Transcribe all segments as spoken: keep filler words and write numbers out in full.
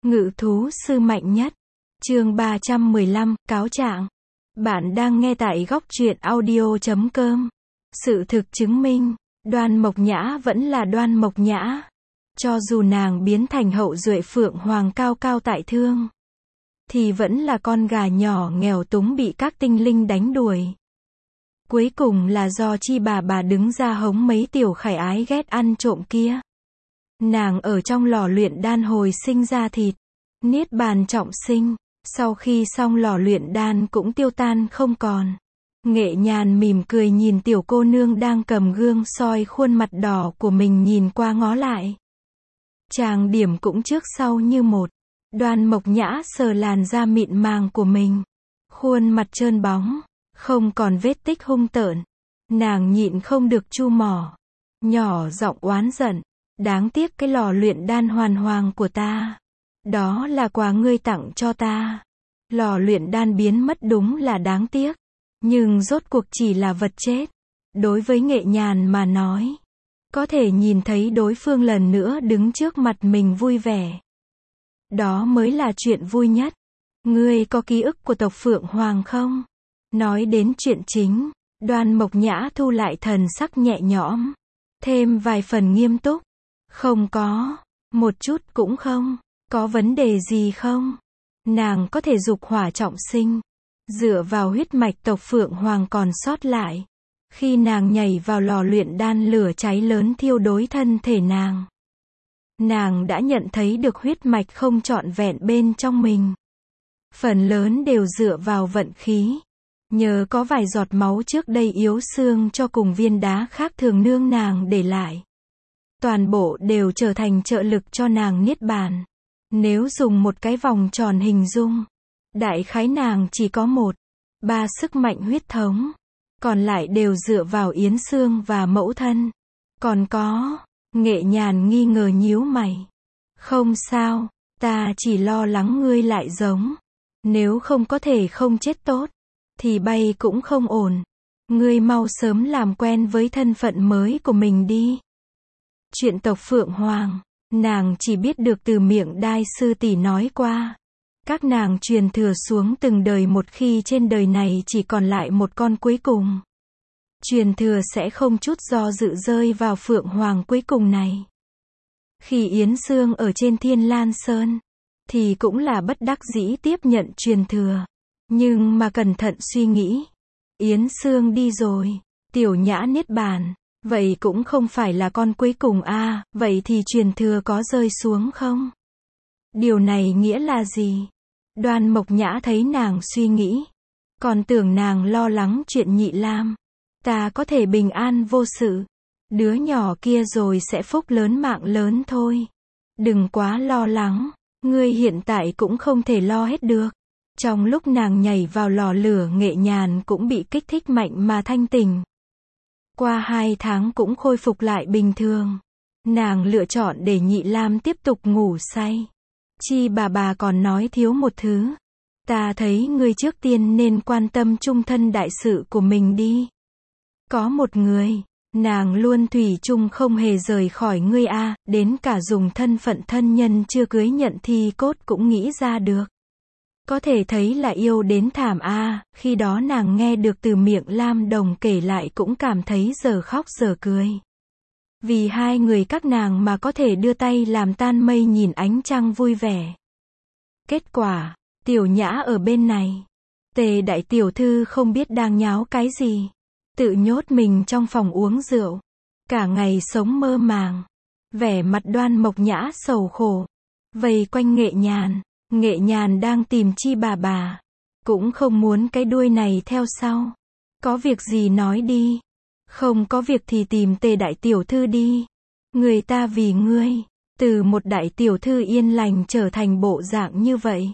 Ngự thú sư mạnh nhất. Chương ba trăm mười lăm, cáo trạng. Bạn đang nghe tại góc truyện audio chấm com. Sự thực chứng minh, Đoan Mộc Nhã vẫn là Đoan Mộc Nhã. Cho dù nàng biến thành hậu duệ Phượng Hoàng cao cao tại thương, thì vẫn là con gà nhỏ nghèo túng bị các tinh linh đánh đuổi. Cuối cùng là do chi bà bà đứng ra hống mấy tiểu khải ái ghét ăn trộm kia. Nàng ở trong lò luyện đan hồi sinh ra thịt, niết bàn trọng sinh, sau khi xong lò luyện đan cũng tiêu tan không còn. Nghệ Nhàn mỉm cười nhìn tiểu cô nương đang cầm gương soi khuôn mặt đỏ của mình nhìn qua ngó lại. Trang điểm cũng trước sau như một. Đoan Mộc Nhã sờ làn da mịn màng của mình. Khuôn mặt trơn bóng, không còn vết tích hung tợn. Nàng nhịn không được chu mỏ, nhỏ giọng oán giận. Đáng tiếc cái lò luyện đan hoàn hoàng của ta. Đó là quà ngươi tặng cho ta. Lò luyện đan biến mất đúng là đáng tiếc. Nhưng rốt cuộc chỉ là vật chết. Đối với Nghệ Nhàn mà nói, có thể nhìn thấy đối phương lần nữa đứng trước mặt mình vui vẻ, đó mới là chuyện vui nhất. Ngươi có ký ức của tộc Phượng Hoàng không? Nói đến chuyện chính, Đoan Mộc Nhã thu lại thần sắc nhẹ nhõm, thêm vài phần nghiêm túc. Không có, một chút cũng không. Có vấn đề gì không? Nàng có thể dục hỏa trọng sinh, dựa vào huyết mạch tộc Phượng Hoàng còn sót lại. Khi nàng nhảy vào lò luyện đan, lửa cháy lớn thiêu đốt thân thể nàng. Nàng đã nhận thấy được huyết mạch không trọn vẹn bên trong mình. Phần lớn đều dựa vào vận khí. Nhờ có vài giọt máu trước đây yếu xương cho cùng viên đá khác thường nương nàng để lại. Toàn bộ đều trở thành trợ lực cho nàng niết bàn. Nếu dùng một cái vòng tròn hình dung, đại khái nàng chỉ có một, ba sức mạnh huyết thống. Còn lại đều dựa vào Yến Xương và mẫu thân. Còn có, Nghệ Nhàn nghi ngờ nhíu mày. Không sao, ta chỉ lo lắng ngươi lại giống. Nếu không có thể không chết tốt, thì bay cũng không ổn. Ngươi mau sớm làm quen với thân phận mới của mình đi. Chuyện tộc Phượng Hoàng, nàng chỉ biết được từ miệng Đai sư tỷ nói qua. Các nàng truyền thừa xuống từng đời, một khi trên đời này chỉ còn lại một con cuối cùng, truyền thừa sẽ không chút do dự rơi vào Phượng Hoàng cuối cùng này. Khi Yến Xương ở trên Thiên Lan Sơn, thì cũng là bất đắc dĩ tiếp nhận truyền thừa. Nhưng mà cẩn thận suy nghĩ, Yến Xương đi rồi, Tiểu Nhã niết bàn, vậy cũng không phải là con cuối cùng a, à, vậy thì truyền thừa có rơi xuống không? Điều này nghĩa là gì? Đoan Mộc Nhã thấy nàng suy nghĩ, còn tưởng nàng lo lắng chuyện Nhị Lam. Ta có thể bình an vô sự, đứa nhỏ kia rồi sẽ phúc lớn mạng lớn thôi. Đừng quá lo lắng, ngươi hiện tại cũng không thể lo hết được. Trong lúc nàng nhảy vào lò lửa, Nghệ Nhàn cũng bị kích thích mạnh mà thanh tỉnh. Qua hai tháng cũng khôi phục lại bình thường. Nàng lựa chọn để Nhị Lam tiếp tục ngủ say. Chi bà bà còn nói thiếu một thứ. Ta thấy ngươi trước tiên nên quan tâm chung thân đại sự của mình đi. Có một người, nàng luôn thủy chung không hề rời khỏi ngươi a, à, đến cả dùng thân phận thân nhân chưa cưới nhận thi cốt cũng nghĩ ra được. Có thể thấy là yêu đến thảm a, à, khi đó nàng nghe được từ miệng Lam Đồng kể lại cũng cảm thấy giờ khóc giờ cười. Vì hai người các nàng mà có thể đưa tay làm tan mây nhìn ánh trăng vui vẻ. Kết quả, Tiểu Nhã ở bên này. Tề đại tiểu thư không biết đang nháo cái gì. Tự nhốt mình trong phòng uống rượu. Cả ngày sống mơ màng. Vẻ mặt Đoan Mộc Nhã sầu khổ. Vây quanh Nghệ Nhàn. Nghệ Nhàn đang tìm chi bà bà. Cũng không muốn cái đuôi này theo sau. Có việc gì nói đi. Không có việc thì tìm Tề đại tiểu thư đi. Người ta vì ngươi, từ một đại tiểu thư yên lành trở thành bộ dạng như vậy.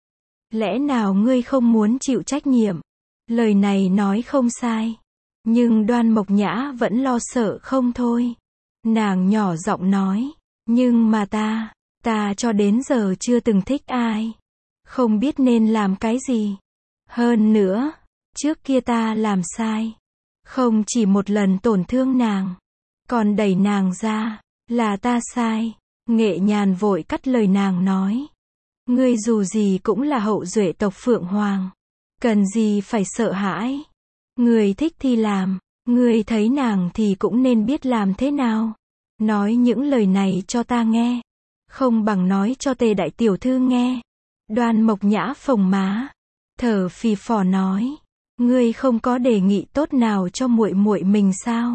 Lẽ nào ngươi không muốn chịu trách nhiệm? Lời này nói không sai. Nhưng Đoan Mộc Nhã vẫn lo sợ không thôi. Nàng nhỏ giọng nói, nhưng mà ta, ta cho đến giờ chưa từng thích ai. Không biết nên làm cái gì. Hơn nữa, trước kia ta làm sai. Không chỉ một lần tổn thương nàng, còn đẩy nàng ra, là ta sai. Nghệ Nhàn vội cắt lời nàng nói. Ngươi dù gì cũng là hậu duệ tộc Phượng Hoàng. Cần gì phải sợ hãi. Ngươi thích thì làm. Ngươi thấy nàng thì cũng nên biết làm thế nào. Nói những lời này cho ta nghe. Không bằng nói cho Tề đại tiểu thư nghe. Đoan Mộc Nhã phồng má. Thở phì phò nói. Ngươi không có đề nghị tốt nào cho muội muội mình sao?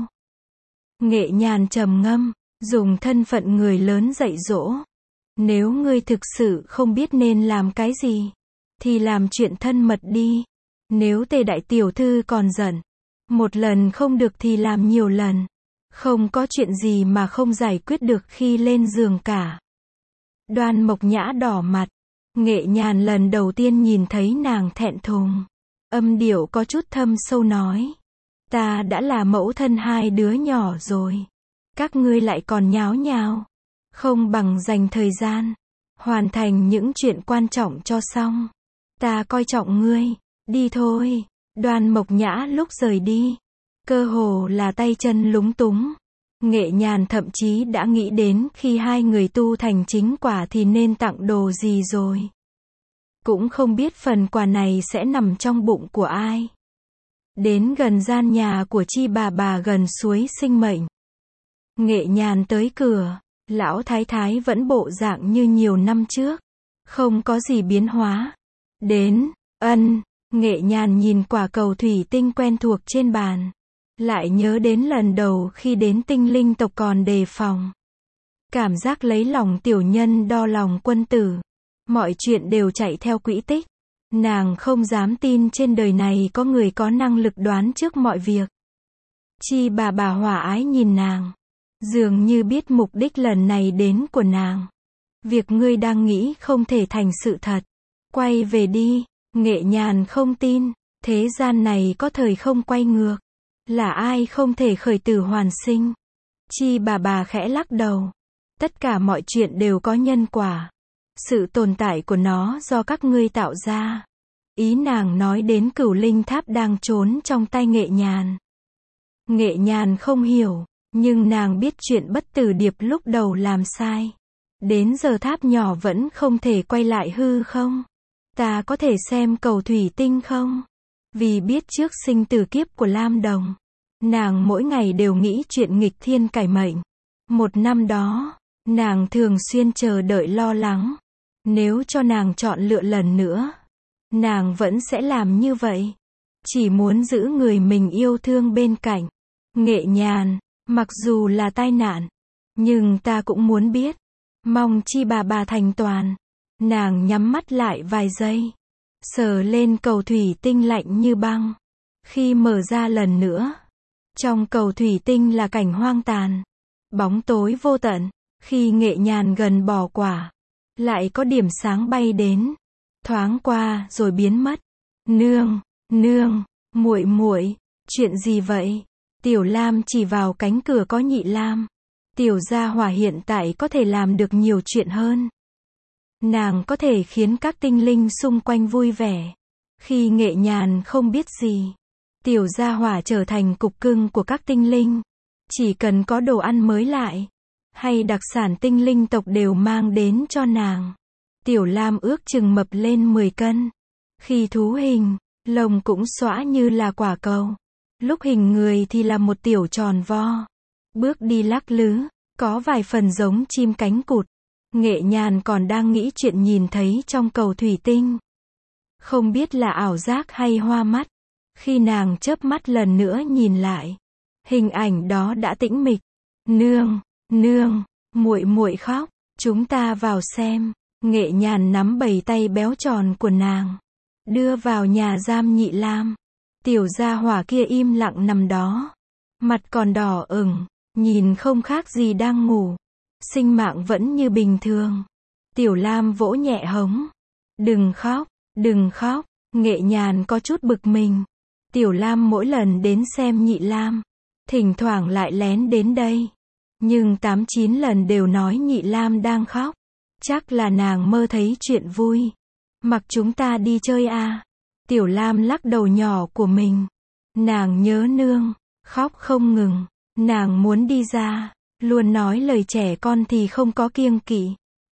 Nghệ Nhàn trầm ngâm, dùng thân phận người lớn dạy dỗ. Nếu ngươi thực sự không biết nên làm cái gì, thì làm chuyện thân mật đi. Nếu Tề đại tiểu thư còn giận, một lần không được thì làm nhiều lần. Không có chuyện gì mà không giải quyết được khi lên giường cả. Đoan Mộc Nhã đỏ mặt. Nghệ Nhàn lần đầu tiên nhìn thấy nàng thẹn thùng. Âm điệu có chút thâm sâu nói. Ta đã là mẫu thân hai đứa nhỏ rồi. Các ngươi lại còn nháo nhào. Không bằng dành thời gian. Hoàn thành những chuyện quan trọng cho xong. Ta coi trọng ngươi. Đi thôi. Đoan Mộc Nhã lúc rời đi. Cơ hồ là tay chân lúng túng. Nghệ Nhàn thậm chí đã nghĩ đến khi hai người tu thành chính quả thì nên tặng đồ gì rồi. Cũng không biết phần quà này sẽ nằm trong bụng của ai. Đến gần gian nhà của Chi bà bà gần suối sinh mệnh. Nghệ Nhàn tới cửa. Lão thái thái vẫn bộ dạng như nhiều năm trước. Không có gì biến hóa. Đến, ân. Nghệ Nhàn nhìn quả cầu thủy tinh quen thuộc trên bàn. Lại nhớ đến lần đầu khi đến tinh linh tộc còn đề phòng. Cảm giác lấy lòng tiểu nhân đo lòng quân tử. Mọi chuyện đều chạy theo quỹ tích. Nàng không dám tin trên đời này có người có năng lực đoán trước mọi việc. Chi bà bà hòa ái nhìn nàng. Dường như biết mục đích lần này đến của nàng. Việc ngươi đang nghĩ không thể thành sự thật. Quay về đi. Nghệ Nhàn không tin. Thế gian này có thời không quay ngược. Là ai không thể khởi tử hoàn sinh? Chi bà bà khẽ lắc đầu. Tất cả mọi chuyện đều có nhân quả. Sự tồn tại của nó do các ngươi tạo ra. Ý nàng nói đến Cửu Linh Tháp đang trốn trong tay Nghệ Nhàn. Nghệ Nhàn không hiểu, nhưng nàng biết chuyện Bất Tử Điệp lúc đầu làm sai. Đến giờ tháp nhỏ vẫn không thể quay lại hư không? Ta có thể xem cầu thủy tinh không? Vì biết trước sinh tử kiếp của Lam Đồng, nàng mỗi ngày đều nghĩ chuyện nghịch thiên cải mệnh. Một năm đó, nàng thường xuyên chờ đợi lo lắng. Nếu cho nàng chọn lựa lần nữa, nàng vẫn sẽ làm như vậy. Chỉ muốn giữ người mình yêu thương bên cạnh. Nghệ Nhàn, mặc dù là tai nạn, nhưng ta cũng muốn biết. Mong Chi bà bà thành toàn. Nàng nhắm mắt lại vài giây. Sờ lên cầu thủy tinh lạnh như băng. Khi mở ra lần nữa, trong cầu thủy tinh là cảnh hoang tàn. Bóng tối vô tận. Khi Nghệ Nhàn gần bỏ quả, lại có điểm sáng bay đến. Thoáng qua rồi biến mất. Nương, nương, muội muội, chuyện gì vậy? Tiểu Lam chỉ vào cánh cửa có Nhị Lam. Tiểu gia hỏa hiện tại có thể làm được nhiều chuyện hơn. Nàng có thể khiến các tinh linh xung quanh vui vẻ. Khi Nghệ Nhàn không biết gì, tiểu gia hỏa trở thành cục cưng của các tinh linh. Chỉ cần có đồ ăn mới lại, hay đặc sản tinh linh tộc đều mang đến cho nàng. Tiểu Lam ước chừng mập lên mười cân. Khi thú hình, lông cũng xõa như là quả cầu. Lúc hình người thì là một tiểu tròn vo. Bước đi lắc lứ, có vài phần giống chim cánh cụt. Nghệ Nhàn còn đang nghĩ chuyện nhìn thấy trong cầu thủy tinh. Không biết là ảo giác hay hoa mắt. Khi nàng chớp mắt lần nữa nhìn lại, hình ảnh đó đã tĩnh mịch. Nương, nương, muội muội khóc, chúng ta vào xem. Nghệ Nhàn nắm bầy tay béo tròn của nàng, đưa vào nhà giam Nhị Lam. Tiểu gia hỏa kia im lặng nằm đó, mặt còn đỏ ửng, nhìn không khác gì đang ngủ. Sinh mạng vẫn như bình thường. Tiểu Lam vỗ nhẹ hống. Đừng khóc, đừng khóc. Nghệ Nhàn có chút bực mình. Tiểu Lam mỗi lần đến xem Nhị Lam, thỉnh thoảng lại lén đến đây. Nhưng tám chín lần đều nói Nhị Lam đang khóc. Chắc là nàng mơ thấy chuyện vui. Mặc chúng ta đi chơi à? Tiểu Lam lắc đầu nhỏ của mình. Nàng nhớ nương, khóc không ngừng. Nàng muốn đi ra, luôn nói lời trẻ con thì không có kiêng kỵ.